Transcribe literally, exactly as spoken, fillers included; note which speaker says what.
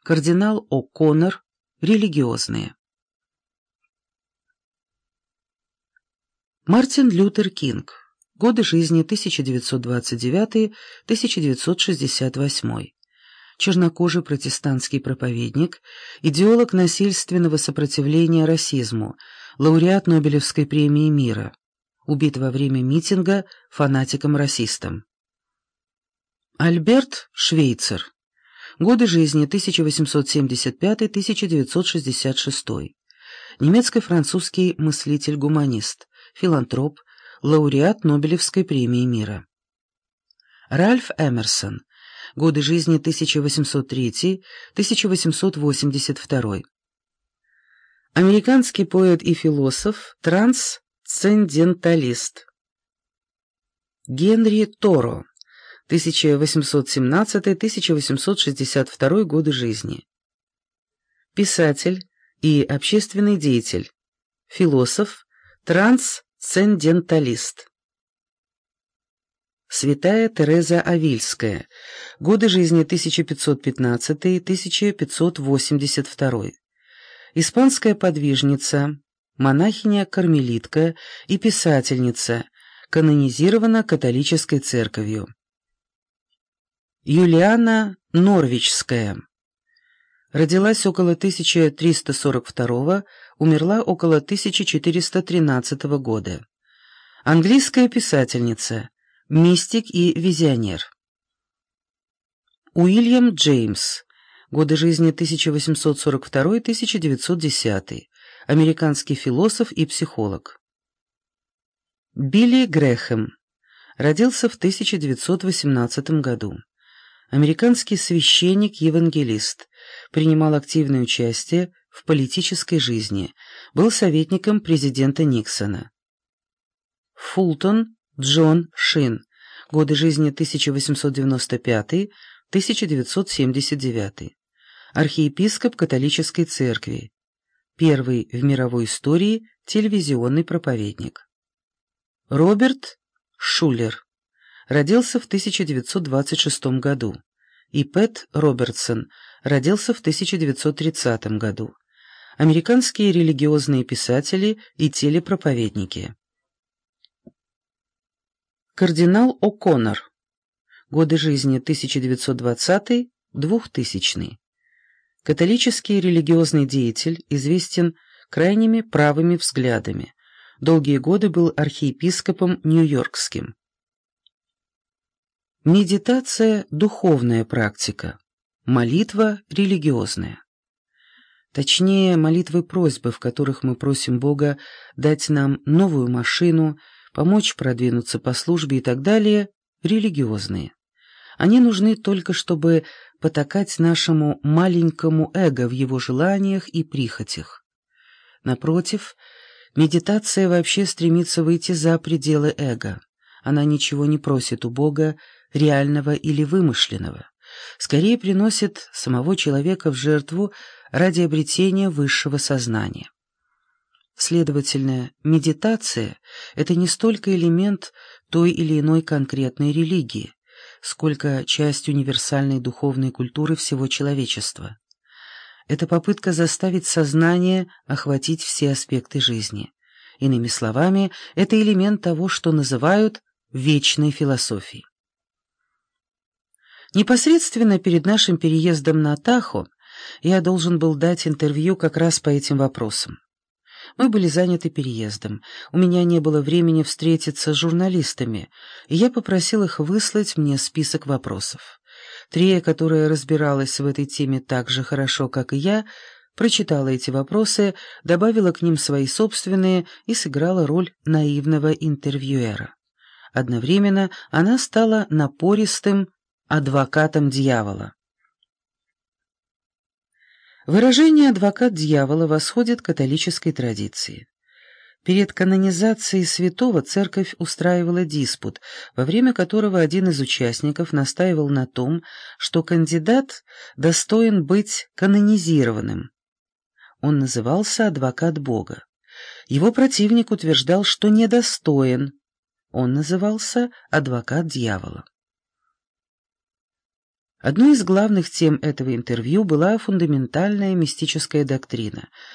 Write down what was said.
Speaker 1: Кардинал О'Коннор. Религиозные. Мартин Лютер Кинг. Годы жизни тысяча девятьсот двадцать девятый — тысяча девятьсот шестьдесят восьмой. Чернокожий протестантский проповедник, идеолог насильственного сопротивления расизму, лауреат Нобелевской премии мира. Убит во время митинга фанатиком-расистом. Альберт Швейцер. Годы жизни тысяча восемьсот семьдесят пятый — тысяча девятьсот шестьдесят шестой. Немецко-французский мыслитель-гуманист, филантроп, лауреат Нобелевской премии мира. Ральф Эмерсон. Годы жизни тысяча восемьсот третий — тысяча восемьсот восемьдесят второй. Американский поэт и философ, трансценденталист. Генри Торо. тысяча восемьсот семнадцатый — тысяча восемьсот шестьдесят второй годы жизни. Писатель и общественный деятель, философ, трансценденталист. Святая Тереза Авильская. Годы жизни тысяча пятьсот пятнадцатый — тысяча пятьсот восемьдесят второй. Испанская подвижница, монахиня-кармелитка и писательница, канонизирована католической церковью. Юлиана Норвичская. Родилась около тысяча триста сорок второго, умерла около тысяча четыреста тринадцатого года. Английская писательница, мистик и визионер. Уильям Джеймс. Годы жизни тысяча восемьсот сорок второй — тысяча девятьсот десятый. Американский философ и психолог. Билли Грэхэм. Родился в тысяча девятьсот восемнадцатом году. Американский священник-евангелист, принимал активное участие в политической жизни, был советником президента Никсона. Фултон Джон Шин. Годы жизни тысяча восемьсот девяносто пятый — тысяча девятьсот семьдесят девятый. Архиепископ католической церкви. Первый в мировой истории телевизионный проповедник. Роберт Шулер. Родился в тысяча девятьсот двадцать шестом году. И Пэт Робертсон. Родился в тысяча девятьсот тридцатом году. Американские религиозные писатели и телепроповедники. Кардинал О'Коннор. Годы жизни тысяча девятьсот двадцатый — двухтысячный. Католический религиозный деятель, известен крайними правыми взглядами. Долгие годы был архиепископом нью-йоркским. Медитация – духовная практика, молитва – религиозная. Точнее, молитвы-просьбы, в которых мы просим Бога дать нам новую машину, помочь продвинуться по службе и так далее, религиозные. Они нужны только, чтобы потакать нашему маленькому эго в его желаниях и прихотях. Напротив, медитация вообще стремится выйти за пределы эго. Она ничего не просит у Бога, реального или вымышленного, скорее приносит самого человека в жертву ради обретения высшего сознания. Следовательно, медитация — это не столько элемент той или иной конкретной религии, сколько часть универсальной духовной культуры всего человечества. Это попытка заставить сознание охватить все аспекты жизни. Иными словами, это элемент того, что называют вечной философией. Непосредственно перед нашим переездом на Тахо я должен был дать интервью как раз по этим вопросам. Мы были заняты переездом, у меня не было времени встретиться с журналистами, и я попросил их выслать мне список вопросов. Трия, которая разбиралась в этой теме так же хорошо, как и я, прочитала эти вопросы, добавила к ним свои собственные и сыграла роль наивного интервьюера. Одновременно она стала напористым адвокатом дьявола. Выражение «адвокат дьявола» восходит к католической традиции. Перед канонизацией святого церковь устраивала диспут, во время которого один из участников настаивал на том, что кандидат достоин быть канонизированным. Он назывался адвокат Бога. Его противник утверждал, что недостоин. Он назывался адвокат дьявола. Одной из главных тем этого интервью была фундаментальная мистическая доктрина,